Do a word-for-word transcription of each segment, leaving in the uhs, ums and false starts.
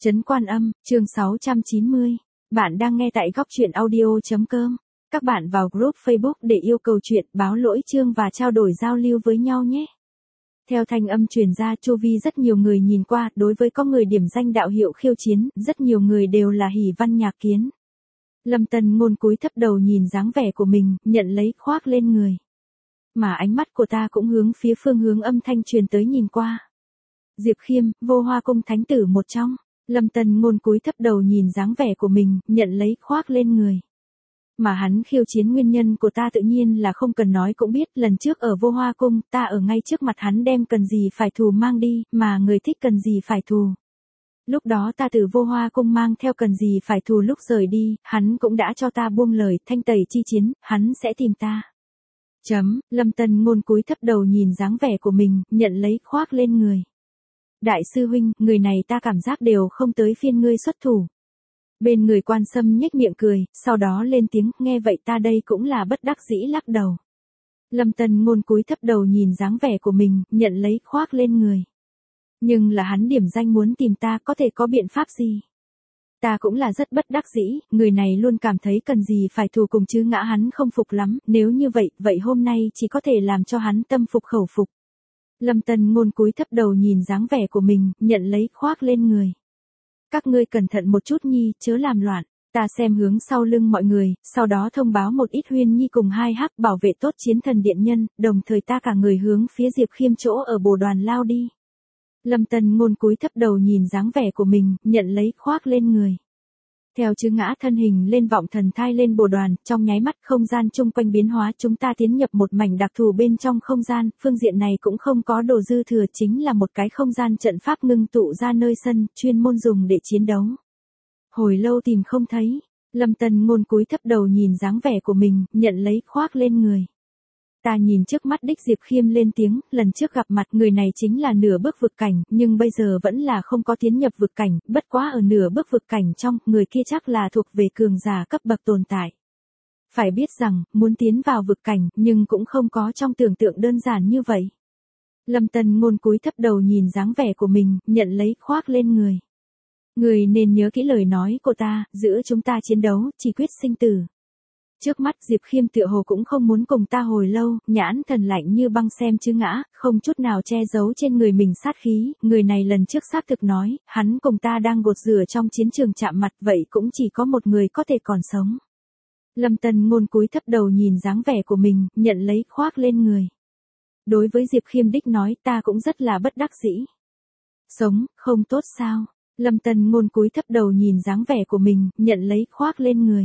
Trấn Quan Âm, chương sáu trăm chín mươi. Bạn đang nghe tại góc truyện audio.com. Các bạn vào group Facebook để yêu cầu chuyện, báo lỗi chương và trao đổi giao lưu với nhau nhé. Theo thanh âm truyền ra chu vi rất nhiều người nhìn qua, đối với có người điểm danh đạo hiệu khiêu chiến, rất nhiều người đều là hỉ văn nhạc kiến. Lâm Tân Ngôn cúi thấp đầu nhìn dáng vẻ của mình, nhận lấy khoác lên người. Mà ánh mắt của ta cũng hướng phía phương hướng âm thanh truyền tới nhìn qua. Diệp Khiêm, Vô Hoa Cung thánh tử một trong. Lâm Tân Ngôn cúi thấp đầu nhìn dáng vẻ của mình, nhận lấy khoác lên người. Mà hắn khiêu chiến nguyên nhân của ta tự nhiên là không cần nói cũng biết, lần trước ở Vô Hoa Cung, ta ở ngay trước mặt hắn đem cần gì phải thù mang đi, mà người thích cần gì phải thù. Lúc đó ta từ Vô Hoa Cung mang theo cần gì phải thù, lúc rời đi, hắn cũng đã cho ta buông lời, thanh tẩy chi chiến, hắn sẽ tìm ta. Chấm, Lâm Tân Ngôn cúi thấp đầu nhìn dáng vẻ của mình, nhận lấy khoác lên người. Đại sư huynh, người này ta cảm giác đều không tới phiên ngươi xuất thủ. Bên người Quan Sâm nhếch miệng cười, sau đó lên tiếng, nghe vậy ta đây cũng là bất đắc dĩ lắc đầu. Lâm Tân Ngôn cúi thấp đầu nhìn dáng vẻ của mình, nhận lấy khoác lên người. Nhưng là hắn điểm danh muốn tìm ta, có thể có biện pháp gì? Ta cũng là rất bất đắc dĩ, người này luôn cảm thấy cần gì phải thù cùng chứ ngã hắn không phục lắm, nếu như vậy, vậy hôm nay chỉ có thể làm cho hắn tâm phục khẩu phục. Lâm Tân Ngôn cúi thấp đầu nhìn dáng vẻ của mình, nhận lấy khoác lên người. Các ngươi cẩn thận một chút nhi, chớ làm loạn. Ta xem hướng sau lưng mọi người, sau đó thông báo một ít Huyên Nhi cùng hai hắc bảo vệ tốt chiến thần điện nhân, đồng thời ta cả người hướng phía Diệp Khiêm chỗ ở bồ đoàn lao đi. Lâm Tân Ngôn cúi thấp đầu nhìn dáng vẻ của mình, nhận lấy khoác lên người. Theo chữ ngã thân hình lên vọng thần thai lên bồ đoàn, trong nháy mắt không gian chung quanh biến hóa, chúng ta tiến nhập một mảnh đặc thù bên trong không gian, phương diện này cũng không có đồ dư thừa, chính là một cái không gian trận pháp ngưng tụ ra nơi sân, chuyên môn dùng để chiến đấu. Hồi lâu tìm không thấy, Lâm Tân Ngôn cúi thấp đầu nhìn dáng vẻ của mình, nhận lấy khoác lên người. Ta nhìn trước mắt đích Diệp Khiêm lên tiếng, lần trước gặp mặt người này chính là nửa bước vực cảnh, nhưng bây giờ vẫn là không có tiến nhập vực cảnh, bất quá ở nửa bước vực cảnh trong, người kia chắc là thuộc về cường giả cấp bậc tồn tại. Phải biết rằng, muốn tiến vào vực cảnh, nhưng cũng không có trong tưởng tượng đơn giản như vậy. Lâm Tân Ngôn cúi thấp đầu nhìn dáng vẻ của mình, nhận lấy khoác lên người. Người nên nhớ kỹ lời nói của ta, giữa chúng ta chiến đấu, chỉ quyết sinh tử. Trước mắt Diệp Khiêm tựa hồ cũng không muốn cùng ta hồi lâu, nhãn thần lạnh như băng xem chữ ngã, không chút nào che giấu trên người mình sát khí, người này lần trước xác thực nói, hắn cùng ta đang gột rửa trong chiến trường chạm mặt, vậy cũng chỉ có một người có thể còn sống. Lâm Tân Ngôn cúi thấp đầu nhìn dáng vẻ của mình, nhận lấy khoác lên người. Đối với Diệp Khiêm đích nói, ta cũng rất là bất đắc dĩ. Sống, không tốt sao? Lâm Tân Ngôn cúi thấp đầu nhìn dáng vẻ của mình, nhận lấy khoác lên người.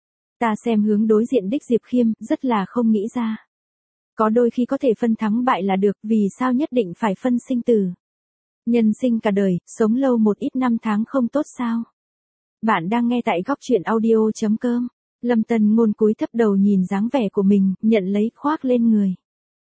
Ta xem hướng đối diện đích Diệp Khiêm, rất là không nghĩ ra. Có đôi khi có thể phân thắng bại là được, vì sao nhất định phải phân sinh tử? Nhân sinh cả đời, sống lâu một ít năm tháng không tốt sao? Bạn đang nghe tại góc truyện audio.com. Lâm Tân Ngôn cúi thấp đầu nhìn dáng vẻ của mình, nhận lấy khoác lên người.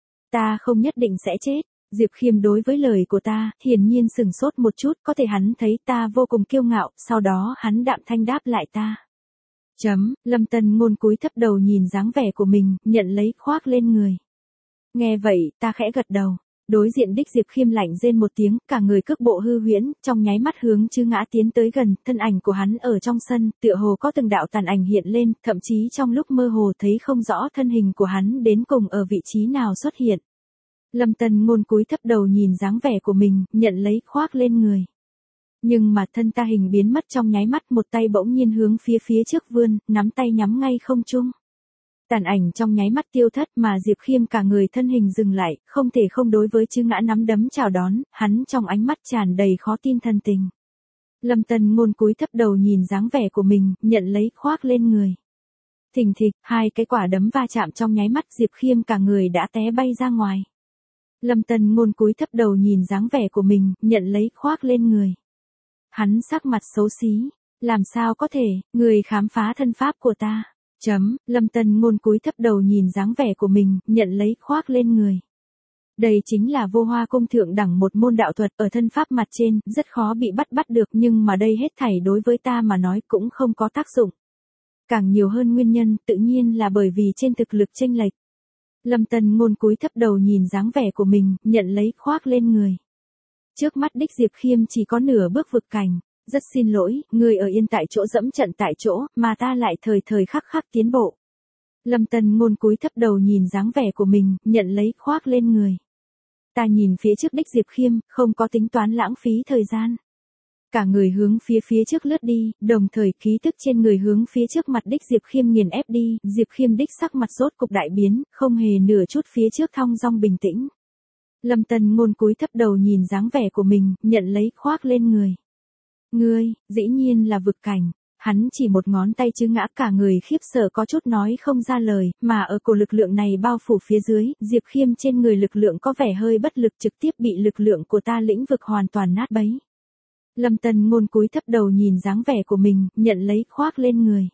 Ta không nhất định sẽ chết. Diệp Khiêm đối với lời của ta, hiển nhiên sừng sốt một chút, có thể hắn thấy ta vô cùng kiêu ngạo, sau đó hắn đạm thanh đáp lại ta. Chấm, Lâm Tân Ngôn cúi thấp đầu nhìn dáng vẻ của mình, nhận lấy khoác lên người. Nghe vậy, ta khẽ gật đầu. Đối diện đích Diệp Khiêm lạnh rên một tiếng, cả người cước bộ hư huyễn, trong nháy mắt hướng chư ngã tiến tới gần, thân ảnh của hắn ở trong sân, tựa hồ có từng đạo tàn ảnh hiện lên, thậm chí trong lúc mơ hồ thấy không rõ thân hình của hắn đến cùng ở vị trí nào xuất hiện. Lâm Tân Ngôn cúi thấp đầu nhìn dáng vẻ của mình, nhận lấy khoác lên người. Nhưng mà thân ta hình biến mất trong nháy mắt, một tay bỗng nhiên hướng phía phía trước vươn, nắm tay nhắm ngay không trung. Tàn ảnh trong nháy mắt tiêu thất mà Diệp Khiêm cả người thân hình dừng lại, không thể không đối với chư ngã nắm đấm chào đón, hắn trong ánh mắt tràn đầy khó tin thần tình. Lâm Tân Ngôn cúi thấp đầu nhìn dáng vẻ của mình, nhận lấy khoác lên người. Thình thịch, hai cái quả đấm va chạm trong nháy mắt, Diệp Khiêm cả người đã té bay ra ngoài. Lâm Tân Ngôn cúi thấp đầu nhìn dáng vẻ của mình, nhận lấy khoác lên người. Hắn sắc mặt xấu xí, làm sao có thể, người khám phá thân pháp của ta. Chấm, Lâm Tân Ngôn cúi thấp đầu nhìn dáng vẻ của mình, nhận lấy khoác lên người. Đây chính là Vô Hoa Cung thượng đẳng một môn đạo thuật, ở thân pháp mặt trên, rất khó bị bắt bắt được, nhưng mà đây hết thảy đối với ta mà nói cũng không có tác dụng. Càng nhiều hơn nguyên nhân, tự nhiên là bởi vì trên thực lực chênh lệch. Lâm Tân Ngôn cúi thấp đầu nhìn dáng vẻ của mình, nhận lấy khoác lên người. Trước mắt đích Diệp Khiêm chỉ có nửa bước vực cảnh. Rất xin lỗi, người ở yên tại chỗ dẫm trận tại chỗ, mà ta lại thời thời khắc khắc tiến bộ. Lâm Tân Ngôn cúi thấp đầu nhìn dáng vẻ của mình, nhận lấy khoác lên người. Ta nhìn phía trước đích Diệp Khiêm, không có tính toán lãng phí thời gian. Cả người hướng phía phía trước lướt đi, đồng thời khí tức trên người hướng phía trước mặt đích Diệp Khiêm nghiền ép đi, Diệp Khiêm đích sắc mặt rốt cục đại biến, không hề nửa chút phía trước thong dong bình tĩnh. Lâm Tân Ngôn cúi thấp đầu nhìn dáng vẻ của mình, nhận lấy khoác lên người. Ngươi, dĩ nhiên là vực cảnh. Hắn chỉ một ngón tay chứ ngã, cả người khiếp sợ có chút nói không ra lời, mà ở cổ lực lượng này bao phủ phía dưới, Diệp Khiêm trên người lực lượng có vẻ hơi bất lực, trực tiếp bị lực lượng của ta lĩnh vực hoàn toàn nát bấy. Lâm Tân Ngôn cúi thấp đầu nhìn dáng vẻ của mình, nhận lấy khoác lên người.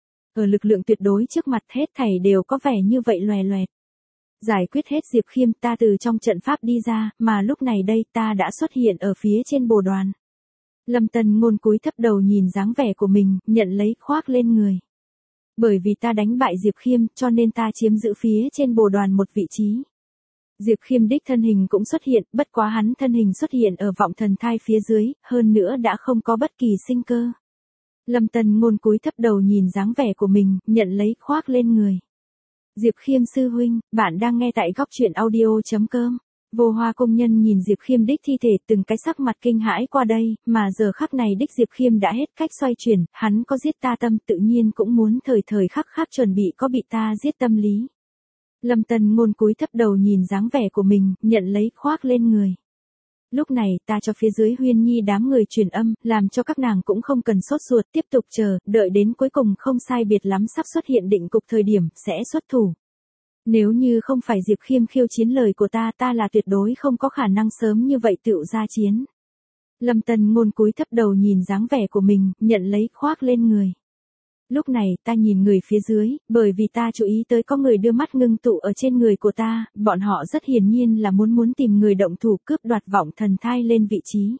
Ở lực lượng tuyệt đối trước mặt hết thảy đều có vẻ như vậy loè loẹt. Giải quyết hết Diệp Khiêm, ta từ trong trận pháp đi ra, mà lúc này đây ta đã xuất hiện ở phía trên bồ đoàn. Lâm Tân Ngôn cúi thấp đầu nhìn dáng vẻ của mình, nhận lấy khoác lên người. Bởi vì ta đánh bại Diệp Khiêm, cho nên ta chiếm giữ phía trên bồ đoàn một vị trí. Diệp Khiêm đích thân hình cũng xuất hiện, bất quá hắn thân hình xuất hiện ở vọng thần thai phía dưới, hơn nữa đã không có bất kỳ sinh cơ. Lâm Tân Ngôn cúi thấp đầu nhìn dáng vẻ của mình, nhận lấy khoác lên người. Diệp Khiêm sư huynh, bạn đang nghe tại góc truyện audio chấm com. Vô Hoa công nhân nhìn Diệp Khiêm đích thi thể từng cái sắc mặt kinh hãi qua đây, mà giờ khắc này đích Diệp Khiêm đã hết cách xoay chuyển, hắn có giết ta tâm tự nhiên cũng muốn thời thời khắc khắc chuẩn bị có bị ta giết tâm lý. Lâm Tân Ngôn cúi thấp đầu nhìn dáng vẻ của mình, nhận lấy khoác lên người. Lúc này ta cho phía dưới Huyên Nhi đám người truyền âm, làm cho các nàng cũng không cần sốt ruột, tiếp tục chờ, đợi đến cuối cùng không sai biệt lắm sắp xuất hiện định cục thời điểm, sẽ xuất thủ. Nếu như không phải Diệp Khiêm khiêu chiến lời của ta, ta là tuyệt đối không có khả năng sớm như vậy tựu ra chiến. Lâm Tân Ngôn cúi thấp đầu nhìn dáng vẻ của mình, nhận lấy khoác lên người. Lúc này ta nhìn người phía dưới, bởi vì ta chú ý tới có người đưa mắt ngưng tụ ở trên người của ta, bọn họ rất hiển nhiên là muốn muốn tìm người động thủ cướp đoạt vọng thần thai lên vị trí.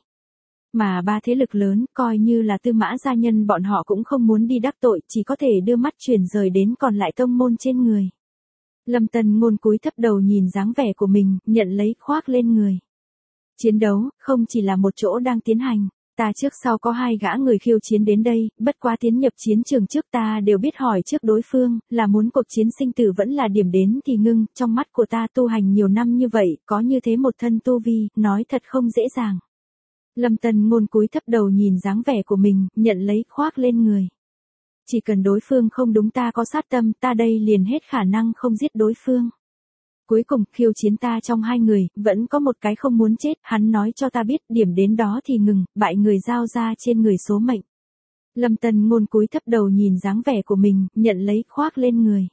Mà ba thế lực lớn, coi như là Tư Mã gia nhân bọn họ cũng không muốn đi đắc tội, chỉ có thể đưa mắt chuyển rời đến còn lại tông môn trên người. Lâm Tân Ngôn cúi thấp đầu nhìn dáng vẻ của mình, nhận lấy khoác lên người. Chiến đấu, không chỉ là một chỗ đang tiến hành, ta trước sau có hai gã người khiêu chiến đến đây, bất quá tiến nhập chiến trường trước ta đều biết hỏi trước đối phương, là muốn cuộc chiến sinh tử vẫn là điểm đến thì ngưng, trong mắt của ta tu hành nhiều năm như vậy, có như thế một thân tu vi, nói thật không dễ dàng. Lâm Tân Ngôn cúi thấp đầu nhìn dáng vẻ của mình, nhận lấy khoác lên người. Chỉ cần đối phương không đúng ta có sát tâm, ta đây liền hết khả năng không giết đối phương. Cuối cùng, khiêu chiến ta trong hai người, vẫn có một cái không muốn chết, hắn nói cho ta biết, điểm đến đó thì ngừng, bại người giao ra trên người số mệnh. Lâm Tân Ngôn cúi thấp đầu nhìn dáng vẻ của mình, nhận lấy khoác lên người.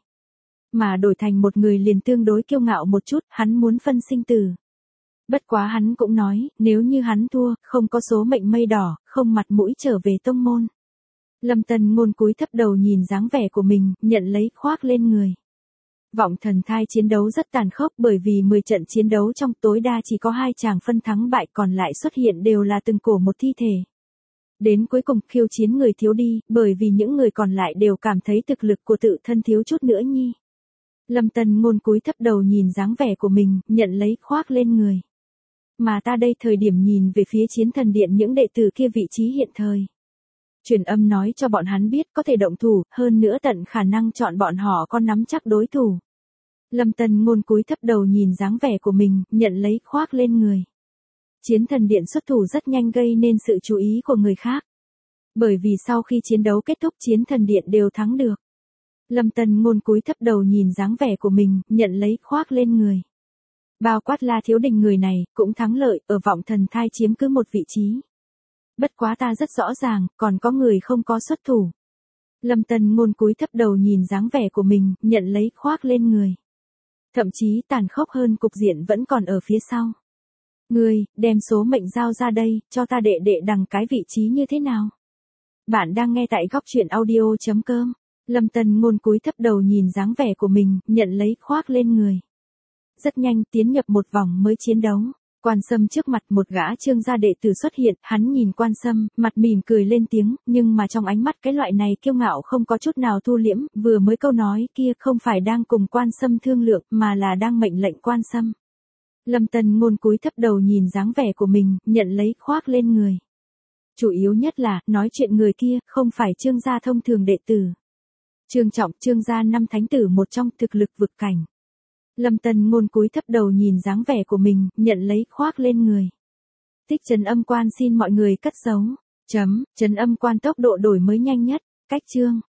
Mà đổi thành một người liền tương đối kiêu ngạo một chút, hắn muốn phân sinh tử. Bất quá hắn cũng nói, nếu như hắn thua, không có số mệnh mây đỏ, không mặt mũi trở về tông môn. Lâm Tân Ngôn cúi thấp đầu nhìn dáng vẻ của mình, nhận lấy khoác lên người. Vọng thần thai chiến đấu rất tàn khốc bởi vì mười trận chiến đấu trong tối đa chỉ có hai chàng phân thắng bại, còn lại xuất hiện đều là từng cổ một thi thể. Đến cuối cùng khiêu chiến người thiếu đi, bởi vì những người còn lại đều cảm thấy thực lực của tự thân thiếu chút nữa nhi. Lâm Tân Ngôn cúi thấp đầu nhìn dáng vẻ của mình, nhận lấy khoác lên người. Mà ta đây thời điểm nhìn về phía chiến thần điện những đệ tử kia vị trí hiện thời. Truyền âm nói cho bọn hắn biết có thể động thủ, hơn nữa tận khả năng chọn bọn họ có nắm chắc đối thủ. Lâm Tân Ngôn cúi thấp đầu nhìn dáng vẻ của mình, nhận lấy khoác lên người. Chiến thần điện xuất thủ rất nhanh gây nên sự chú ý của người khác. Bởi vì sau khi chiến đấu kết thúc chiến thần điện đều thắng được. Lâm Tân Ngôn cúi thấp đầu nhìn dáng vẻ của mình, nhận lấy khoác lên người. Bao quát La Thiếu Đình người này, cũng thắng lợi, ở vọng thần thai chiếm cứ một vị trí. Bất quá ta rất rõ ràng, còn có người không có xuất thủ. Lâm Tân Ngôn cúi thấp đầu nhìn dáng vẻ của mình, nhận lấy khoác lên người. Thậm chí tàn khốc hơn cục diện vẫn còn ở phía sau. Ngươi, đem số mệnh giao ra đây, cho ta đệ đệ đằng cái vị trí như thế nào? Bạn đang nghe tại góc truyện audio chấm com. Lâm Tân Ngôn cúi thấp đầu nhìn dáng vẻ của mình, nhận lấy khoác lên người. Rất nhanh tiến nhập một vòng mới chiến đấu. Quan Sâm trước mặt một gã Trương gia đệ tử xuất hiện, hắn nhìn Quan Sâm, mặt mỉm cười lên tiếng, nhưng mà trong ánh mắt cái loại này kiêu ngạo không có chút nào thu liễm, vừa mới câu nói kia không phải đang cùng Quan Sâm thương lượng, mà là đang mệnh lệnh Quan Sâm. Lâm Tân Ngôn cúi thấp đầu nhìn dáng vẻ của mình, nhận lấy khoác lên người. Chủ yếu nhất là, nói chuyện người kia, không phải Trương gia thông thường đệ tử. Trương Trọng, Trương gia năm thánh tử một trong, thực lực vực cảnh. Lâm Tân Ngôn cúi thấp đầu nhìn dáng vẻ của mình, nhận lấy khoác lên người. Tích trấn âm quan xin mọi người cất giấu. Chấm, trấn âm quan tốc độ đổi mới nhanh nhất. Cách chương.